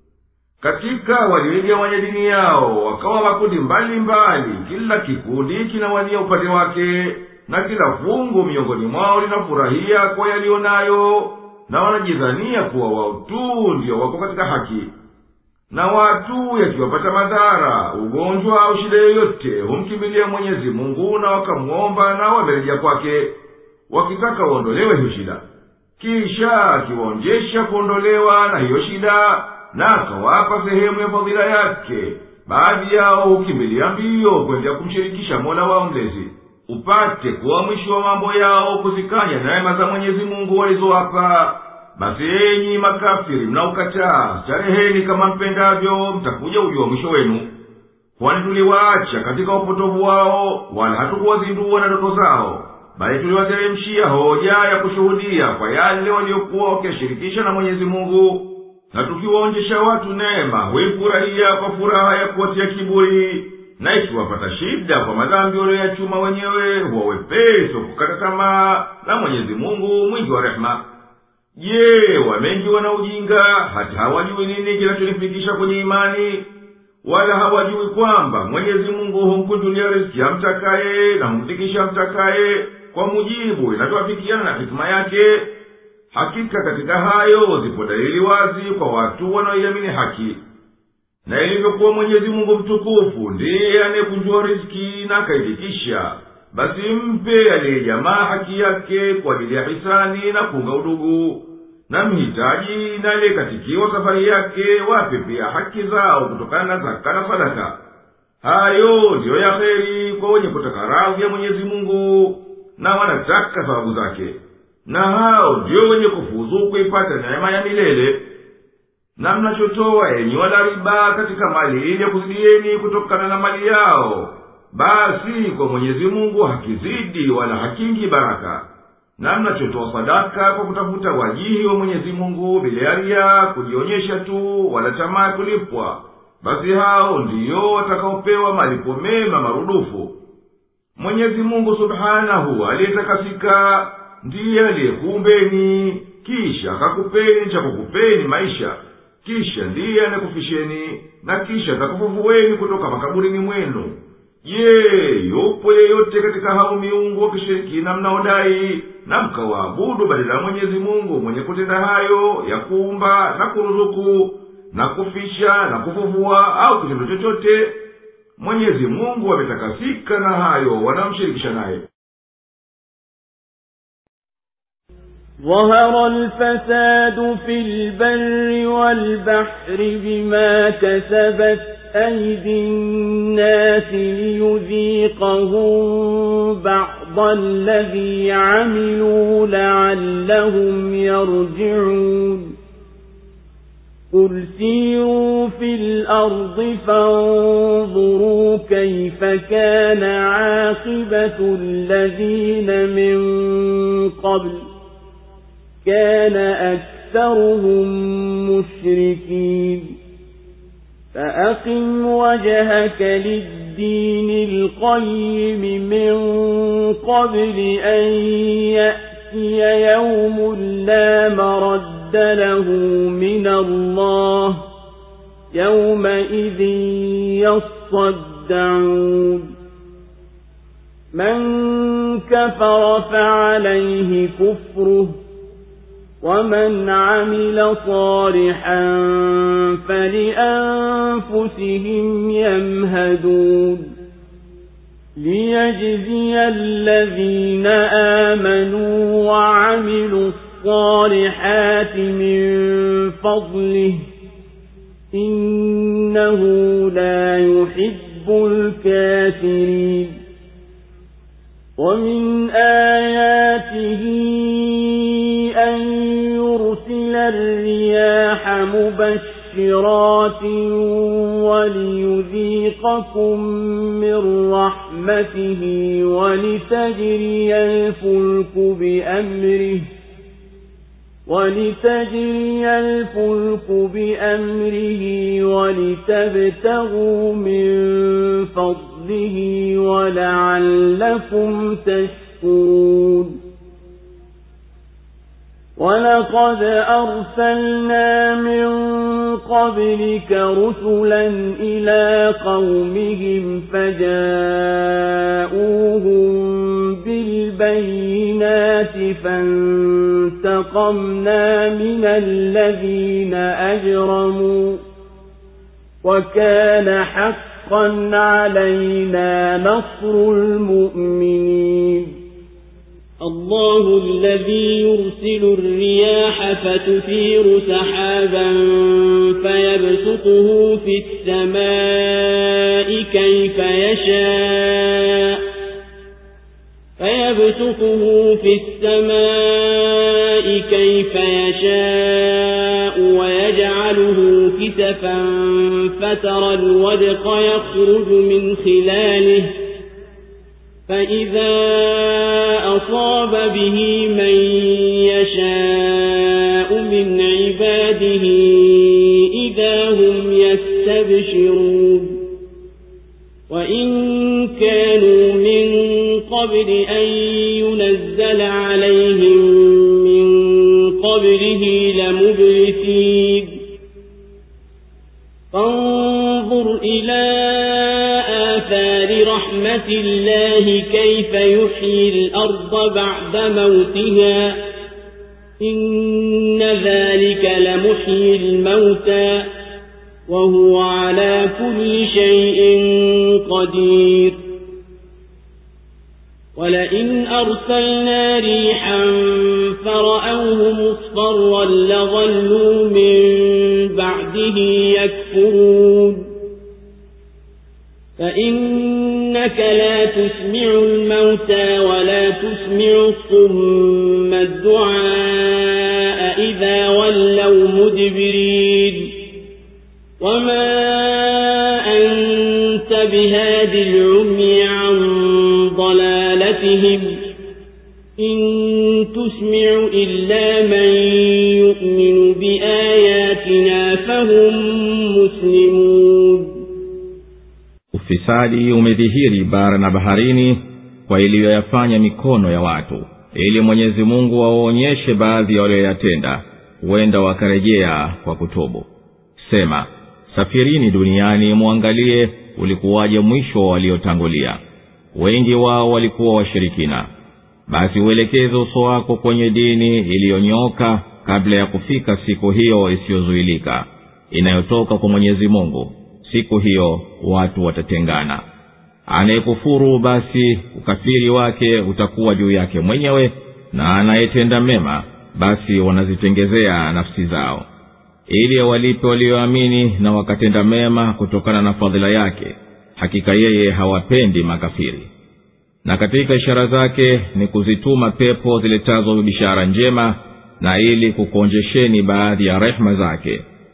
Katika walioigawanya dini yao wakawa makundi mbali mbali, kila kikundi kinawania upande wake, na kila fungu miongoni mwao linafurahia kwa yalionayo, na wanajidhania kuwa wao tu ndio wako katika haki. Na watu yakiwapata madhara, ugonjwa au shida yoyote, humkimbilia Mwenyezi Mungu na wakamuomba na wamerejea kwake, wakitaka uondolewe hiyo shida. Kisha akiwaonjesha kuondolewa na hiyo shida, na akawapa sehemu ya fadhila yake, baadhi yao hukimbilia mbio kwenda kumshirikisha Mola wao mlezi, upate kuwa mwisho wa mambo yao kuzikanya neema za Mwenyezi Mungu walizowapa. Basi enyi makafiri mnaokataa, stareheni kama mpendavyo, mtakuja ujua mwisho wenu. Kwani tuliwaacha katika upotovu wao, wala hatukuwazindua na ndoto zao, bali tuliwateremshia hoja ya kushuhudia kwa yale waliokuwa wakishirikisha na Mwenyezi Mungu. Na tukiwaonjesha watu neema, huifurahia kwa furaha ya kuwatia kiburi, na ikiwapata shida kwa madhambi walioyachuma wenyewe, huwa wepesi kukata tamaa na Mwenyezi Mungu mwingi wa rehema. Je, wamengi wana ujinga hata hawajui nini kinachonifikisha kwenye imani? Wala hawajui kwamba Mwenyezi Mungu humkunjulia riziki amtakaye na humfikisha amtakaye kwa mujibu inavyoafikiana na hikima yake? Hakika katika hayo zipo dalili wazi kwa watu wanaoiamini haki. Na ilivyokuwa Mwenyezi Mungu mtukufu ndiye anayekunjua riziki na akaifikisha, basi mpe aliyejamaa haki yake kwa ajili ya hisani na kuunga udugu. Na mhitaji na aliyekatikiwa safari yake wape pia haki zao kutokana na zaka na sadaka. Hayo ndiyo ya kheri kwa wenye kutaka radhi ya Mwenyezi Mungu na wanataka thawabu zake. Na hao ndiyo wenye kufuzu kuipata neema ya milele. Na mnachotoa enyi wala riba katika mali ili ya kuzidieni kutokana na mali yao, basi kwa Mwenyezi Mungu hakizidi wala hakingi baraka. Na mnachotoa sadaka kwa kutafuta wajihi wa Mwenyezi Mungu bila ria, kujionyesha tu wala tamaa kulipwa, basi hao ndiyo watakaopewa malipo mema marudufu. Mwenyezi Mungu subhanahu aliyetakasika ndiye aliyekuumbeni, kisha akakupeni cha kukupeni maisha, kisha ndiye anakufisheni, na kisha atakufufueni kutoka makaburini mwenu. Je, yupo yeyote katika hao miungu wa kishirikina mnaodai na mkawaabudu badala ya Mwenyezi Mungu mwenye kutenda hayo ya kuumba na kuruzuku na kufisha na kufufua au kitendo chochote? Mwenyezi Mungu ametakasika na hayo wanamshirikisha naye.
ظهر الفساد في البر والبحر بما كسبت أيدي الناس ليذيقهم بعض الذي عملوا لعلهم يرجعون قل سيروا في الأرض فانظروا كيف كان عاقبة الذين من قبل كان أكثرهم مشركين فأقم وجهك للدين القيم من قبل أن يأتي يوم لا مرد له من الله يومئذ يصدعون من كفر فعليه كفره ومن عمل صالحا فلأنفسهم يمهدون ليجزي الذين آمنوا وعملوا الصالحات من فضله إنه لا يحب الكافرين ومن آياته أن يرسل الرياح مبشرات وليذيقكم من رحمته ولتجري الفلك بأمره ولتجري الفلك بأمره ولتبتغوا من فضله ولعلكم تشكرون ولقد أرسلنا من قبلك رسلا إلى قومهم فجاءوهم بالبينات فانتقمنا من الذين أجرموا وكان حقا علينا نصر المؤمنين الله الذي يرسل الرياح فتثير سحابا فيبسطه في السماء كيف يشاء فيبسطه في السماء كيف يشاء ويجعله كسفا فترى الودق يخرج من خلاله فإذا أصاب به من يشاء من عباده إذا هم يستبشرون وإن كانوا من قبل أن ينزل عليهم من قبله لمبلسين فانظر إلى آثار رحمة الله كيف يحيي الأرض بعد موتها إن ذلك لمحيي الموتى وهو على كل شيء قدير ولئن أرسلنا ريحا فرأوه مصفرا لظلوا من بعده يكفرون فإنك لا تسمع الموتى ولا تسمع الصم الدعاء إذا ولوا مدبرين وما أنت بهاد العمي عن ضلالتهم إن تسمع إلا من يؤمن بآياتنا فهم مسلمون.
Ufisadi umedhihiri bara na baharini kwa iliyoyafanya mikono ya watu, ili Mwenyezi Mungu waonyeshe baadhi ya walioyatenda, huenda wakarejea kwa kutubu. Sema, safirini duniani muangalie ulikuwaje mwisho waliotangulia. Wengi wao walikuwa washirikina. Basi uelekeze uso wako kwenye dini iliyonyoka kabla ya kufika siku hiyo isiyozuilika inayotoka kwa Mwenyezi Mungu. Siku hiyo watu watatengana. Anayekufuru basi ukafiri wake utakuwa juu yake mwenyewe, na anayetenda mema basi wanazitengezea nafsi zao, ili walipe walioamini na wakatenda mema kutokana na fadhila yake. Hakika yeye hawapendi makafiri. Na katika ishara zake ni kuzituma pepo ziletazo bishara njema, na ili kukonjesheni baadhi ya rehema zake,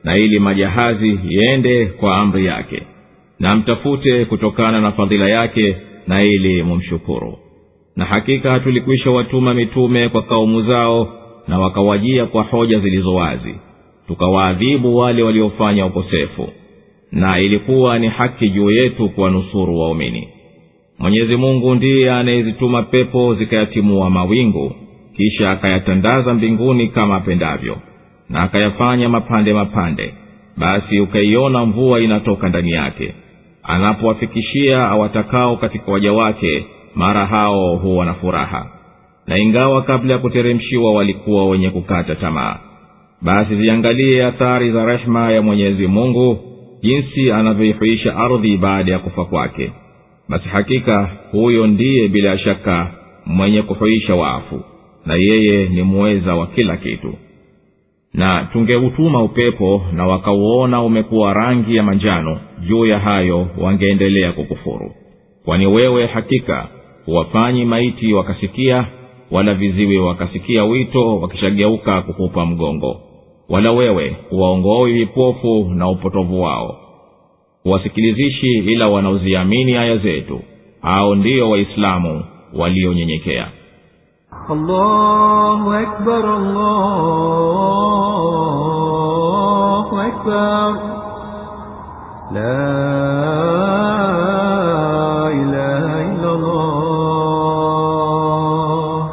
na ili majahazi yende kwa amri yake, na mtafute kutokana na fadhila yake, na ili mumshukuru. Na hakika tulikwisha watuma mitume kwa kaumu zao, na wakawajia kwa hoja zilizo wazi, tukawaadhibu wale waliofanya ukosefu, na ilikuwa ni haki juu yetu kuwanusuru waumini. Mwenyezi Mungu ndiye anayezituma pepo zikayatimua mawingu, kisha akayatandaza mbinguni kama apendavyo, na akayafanya mapande mapande, basi ukaiona mvua inatoka ndani yake. Anapowafikishia awatakao katika waja wake, mara hao huwa na furaha, na ingawa kabla ya kuteremshiwa walikuwa wenye kukata tamaa. Basi ziangalie athari za rehema ya Mwenyezi Mungu, jinsi anavyoihuisha ardhi baada ya kufa kwake. Basi hakika huyo ndiye bila shaka mwenye kuhuisha wafu, na yeye ni muweza wa kila kitu. Na tungeutuma upepo na wakauona umekuwa rangi ya manjano, juu ya hayo wangeendelea kukufuru. Kwani wewe hakika huwafanyi maiti wakasikia, wala viziwi wakasikia wito wakishageuka kukupa mgongo, wala wewe huwaongoi vipofu na upotovu wao. Huwasikilizishi ila wanaoziamini aya zetu, hao ndio Waislamu walionyenyekea.
Allahu Akbar, Allahu Akbar, la ilaha illa Allah.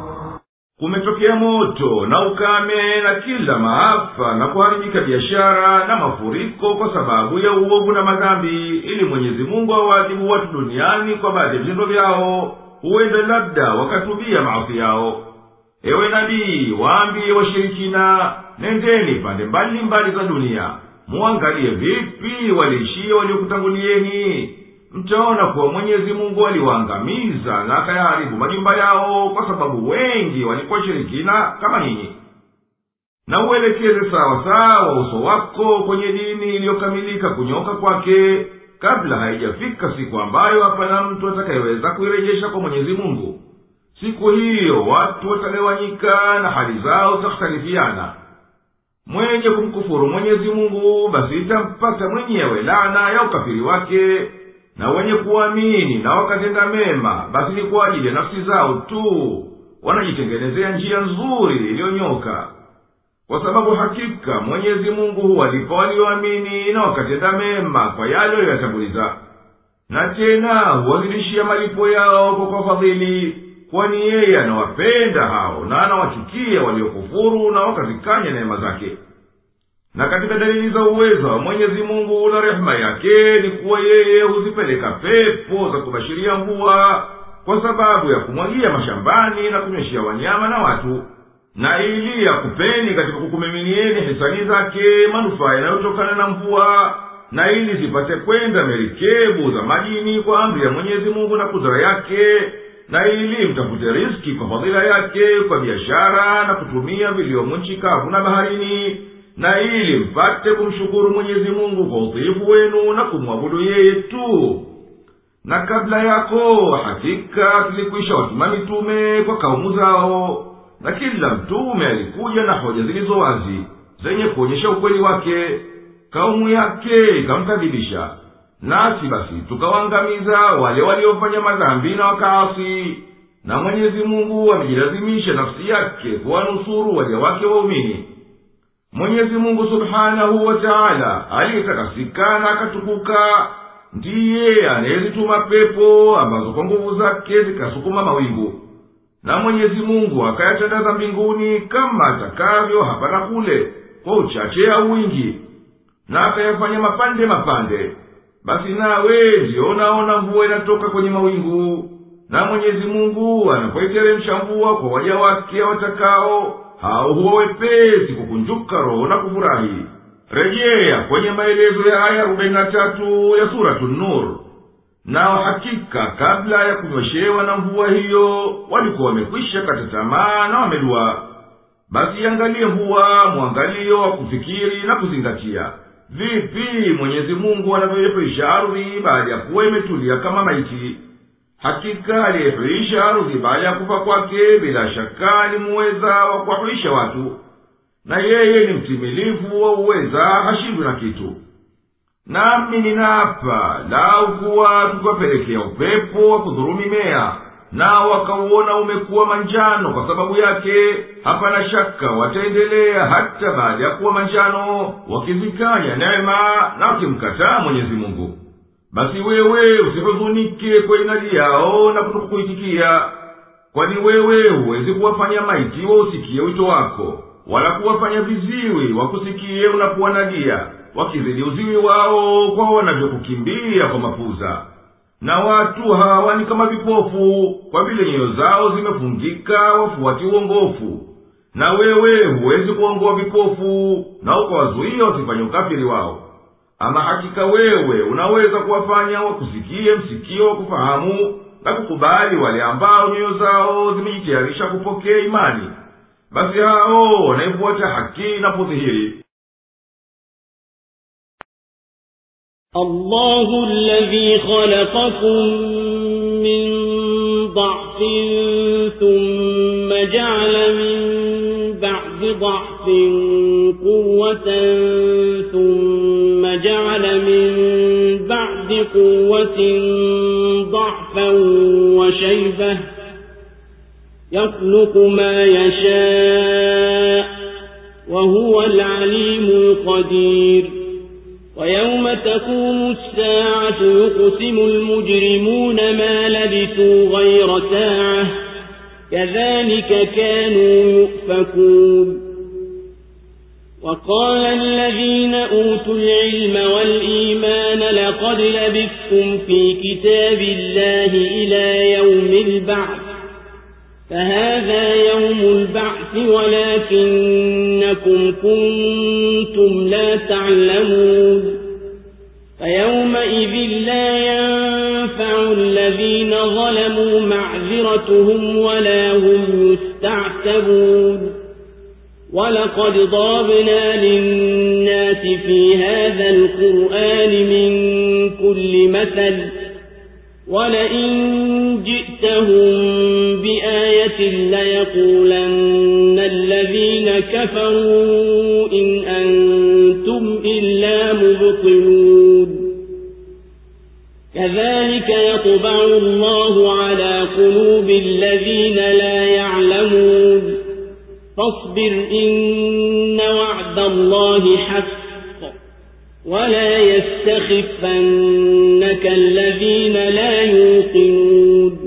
Kumetokea moto na ukame na kila maafa na kuharibika biashara na mafuriko kwa sababu ya uovu na madhambi, ili Mwenyezi Mungu awaadhibu watu duniani kwa baadhi ya vitendo vyao, huenda labda wakatubia maasi yao. Ewe nabii, waambie washirikina, nendeni pande mbali mbali za dunia, muangalie vipi waliishia waliokutangulieni. Mtaona kuwa Mwenyezi Mungu aliwaangamiza na akayaharibu majumba yao, kwa sababu wengi walikuwa shirikina kama nyinyi. Na uelekeze sawa sawa uso wako kwenye dini iliyokamilika kunyoka kwake, kabla haijafika siku ambayo hapana mtu atakayeweza kuirejesha kwa Mwenyezi Mungu. Siku hiyo watu watagawanyika na hali zao zitakhtalifiana. Mwenye kumkufuru Mwenyezi Mungu, basi itampata mwenyewe laana ya ukafiri wake, na wenye kuamini na wakatenda mema, basi ni kwa ajili ya nafsi zao tu, wanajitengenezea njia nzuri iliyonyoka. Kwa sababu hakika Mwenyezi Mungu huwalipa walioamini na wakatenda mema kwa yale aliyoyatanguliza, na tena huwazidishia malipo yao kwa fadhili, kwani yeye anawapenda hao na anawachukia waliokufuru na wakazikanya neema zake. Na katika dalili za uwezo wa Mwenyezi Mungu na rehema yake ni kuwa yeye huzipeleka pepo za kubashiria mvua kwa sababu ya kumwagia mashambani na kunyweshia wanyama na watu, na ili akupeni katika kukumiminieni hisani zake manufaa yanayotokana na mvua, na ili zipate kwenda merikebu za majini kwa amri ya Mwenyezi Mungu na kudra yake, na ili mtafute riziki kwa fadhila yake kwa biashara na kutumia viliomo nchi kavu na baharini, na ili mpate kumshukuru Mwenyezi Mungu kwa utiifu wenu na kumwabudu yeye tu. Na kabla yako hakika tulikwisha watuma mitume kwa kaumu zao, na kila mtume alikuja na hoja zilizo wazi zenye kuonyesha ukweli wake. Kaumu yake ikamkadhibisha, nasi basi tukawaangamiza wale waliofanya madhambi na wakaasi. Na Mwenyezi Mungu amejilazimisha nafsi yake kuwanusuru waja wake waumini. Mwenyezi Mungu subhanahu wa ta'ala aliyetakasika na akatukuka ndiye anayezituma pepo ambazo kwa nguvu zake zikasukuma mawingu, na Mwenyezi Mungu akayatandaza mbinguni kama atakavyo hapa na kule, kwa uchache au wingi, na akayafanya mapande mapande. Basi nawe ndio unaona mvua inatoka kwenye mawingu. Na Mwenyezi Mungu anapoiteremsha mvua kwa waja wake watakao, hao huwa wepesi kukunjuka roho na kufurahi. Rejea kwenye maelezo ya aya arobaini na tatu ya Suratu Nur. Nao hakika kabla ya kunyoshewa na mvua hiyo walikuwa wamekwisha kata tamaa na wamedua. Basi angalie mvua mwangalio wa kufikiri na kuzingatia vipi Mwenyezi Mungu anavyoihuisha ardhi baada ya kuwa imetulia kama maiti. Hakika aliyehuisha ardhi baada ya kufa kwake bila shaka ni muweza wa kuwahuisha watu. na yeye ni mtimilifu wa uweza, hashindwi na kitu. Nami ninaapa, lau kuwa tukiwapelekea upepo wa kudhuru mimea, nao wakauona umekuwa manjano kwa sababu yake, hapana shaka wataendelea hata baada ya kuwa manjano, wakizikanya neema na wakimkataa Mwenyezi Mungu. Basi wewe usihuzunike kwa inadi yao na kutokuitikia, kwani wewe huwezi kuwafanya maiti wausikie wito wako, wala kuwafanya viziwi wakusikie unapowanadia, wakizidi uziwi wao kwa wanavyokukimbia kwa mapuza. Na watu hawa ni kama vipofu, kwa vile nyoyo zao zimefungika wafuati uongofu. Na wewe huwezi kuongoa vipofu na ukawazuia wasifanye ukafiri wao. Ama hakika wewe unaweza kuwafanya wakusikie msikio wa kufahamu na kukubali wale ambao nyoyo zao zimejitayarisha kupokea imani. Basi hao wanaifuata haki na kudhihiri.
الله الذي خلقكم من ضعف ثم جعل من بعد ضعف قوة ثم جعل من بعد قوة ضعفا وشيبة يخلق ما يشاء وهو العليم القدير. ويوم تقوم الساعة يقسم المجرمون ما لبثوا غير ساعة كذلك كانوا يؤفكون. وقال الذين أوتوا العلم والإيمان لقد لبثتم في كتاب الله إلى يوم البعث فهذا يوم البعث ولكنكم كنتم لا تعلمون. فيومئذ لا ينفع الذين ظلموا معذرتهم ولا هم يستعتبون. ولقد ضربنا للناس في هذا القرآن من كل مثل ولئن جئتهم بآية ليقولن الذين كفروا إن أنتم إلا مبطلون. كذلك يطبع الله على قلوب الذين لا يعلمون. فاصبر إن وعد الله حق ولا يستخفنك الذين لا يوقنون.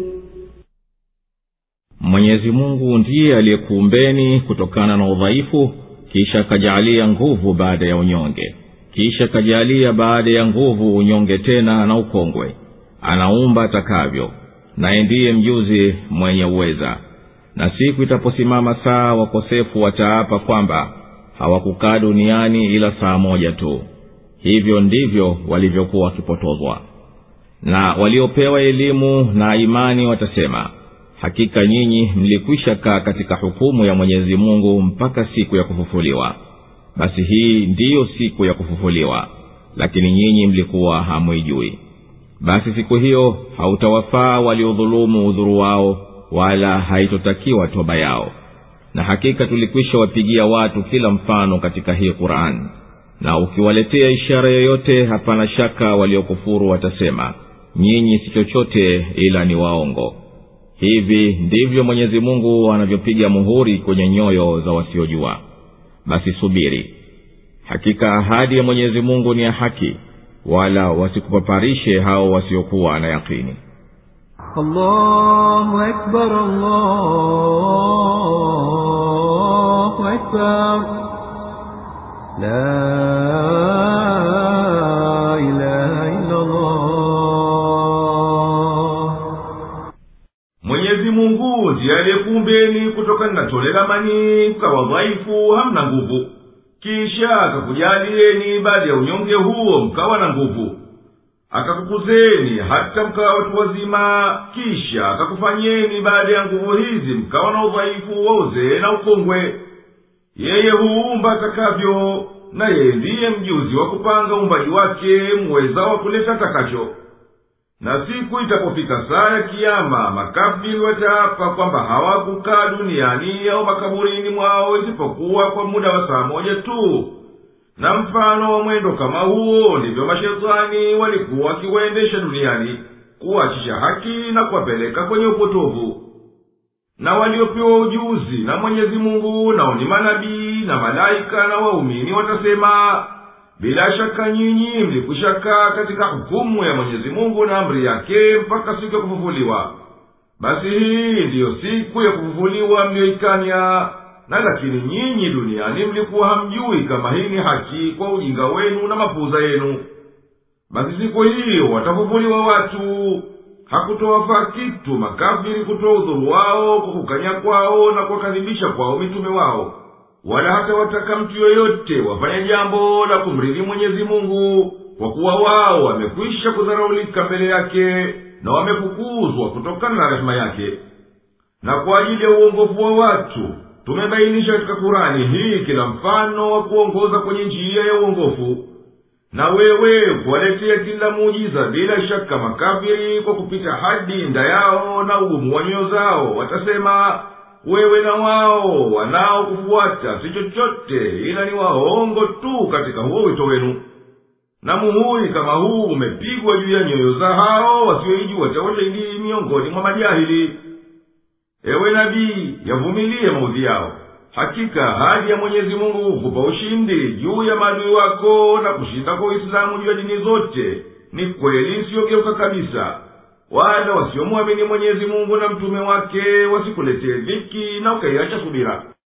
Mwenyezi Mungu ndiye aliyekuumbeni kutokana na udhaifu, kisha kajalia nguvu baada ya unyonge, kisha kajalia baada ya nguvu unyonge tena na ukongwe. Anaumba atakavyo, na ndiye mjuzi mwenye uweza. Na siku itaposimama saa, wakosefu wataapa kwamba hawakukaa duniani ila saa moja tu. Hivyo ndivyo walivyokuwa wakipotozwa. Na waliopewa elimu na imani watasema, hakika nyinyi mlikwisha kaa katika hukumu ya Mwenyezi Mungu mpaka siku ya kufufuliwa. Basi hii ndiyo siku ya kufufuliwa, lakini nyinyi mlikuwa hamuijui. Basi siku hiyo hautawafaa waliodhulumu udhuru wao, wala haitotakiwa toba yao. Na hakika tulikwisha wapigia watu kila mfano katika hii Qur'an. Na ukiwaletea ishara yoyote, hapana shaka waliokufuru watasema, nyinyi si chochote ila ni waongo. Hivi ndivyo Mwenyezi Mungu anavyopiga muhuri kwenye nyoyo za wasiojua. Basi subiri, hakika ahadi ya Mwenyezi Mungu ni ya haki, wala wasikupaparishe hao wasiokuwa na yakini.
Allahu Akbar, Allahu Akbar, La ilaha illa Allah.
Mwenyezi Mungu ndiye aliyekuumbeni kutokana na tone la manii mkawa dhaifu, hamna nguvu. Kisha akakujalieni baada ya unyonge huo mkawa na nguvu. Akakukuzeni hata mkawa watu wazima, kisha akakufanyeni baada ya nguvu hizi mkawa na udhaifu wa uzee na ukongwe. Yeye huumba atakavyo, na yeye ndiye mjuzi wa kupanga uumbaji wake, muweza wa kuleta takacho. na siku itapofika saa ya kiyama, makafiri wataapa kwamba hawakukaa duniani au makaburini mwao isipokuwa kwa muda wa saa moja tu. Na mfano wa mwendo kama huo ndivyo mashetani walikuwa wakiwaendesha duniani, kuachisha haki na kuwapeleka kwenye upotovu. Na waliopewa ujuzi na Mwenyezi Mungu nao ni manabii na malaika na waumini watasema, bila shaka nyinyi mlikushakaa katika hukumu ya Mwenyezi Mungu na amri yake mpaka siku ya kufufuliwa. Basi hii ndiyo siku ya kufufuliwa mlioikanya, na lakini nyinyi duniani mlikuwa hamjui kama hii ni haki kwa ujinga wenu na mapuuza yenu. Basi siku hiyo watafufuliwa watu. Hakutowafaa kitu makafiri kutoa udhuru wao kwa kukanya kwao na kuwakadhibisha kwao mitume wao, wala hata wataka mtu yoyote wafanya jambo la kumridhi Mwenyezi Mungu, kwa kuwa wao wamekwisha kudharaulika mbele yake na wamefukuzwa kutokana na rehema yake. Na kwa ajili ya uongofu wa watu tumebainisha katika Kurani hii kila mfano wa kuongoza kwenye njia ya uongofu. Na wewe kuwaletea kila muujiza, bila shaka makafiri kwa kupita hadi nda yao na ugumu wa nyoyo zao watasema, wewe na wao wanao kufuata si chochote ila ni waongo tu katika huo wito wenu. Na muhuri kama huu umepigwa juu ya nyoyo za hao wasioijua tauhidi miongoni mwa majahili. Ewe nabii, yavumilie maudhi yao. Hakika ahadi ya Mwenyezi Mungu kupa ushindi juu ya maadui wako na kushinda kwa Uislamu juu ya dini zote ni kweli isiyogeuka kabisa. Wala wasiomwamini Mwenyezi Mungu na mtume wake wasikuletee dhiki na ukaiacha subira.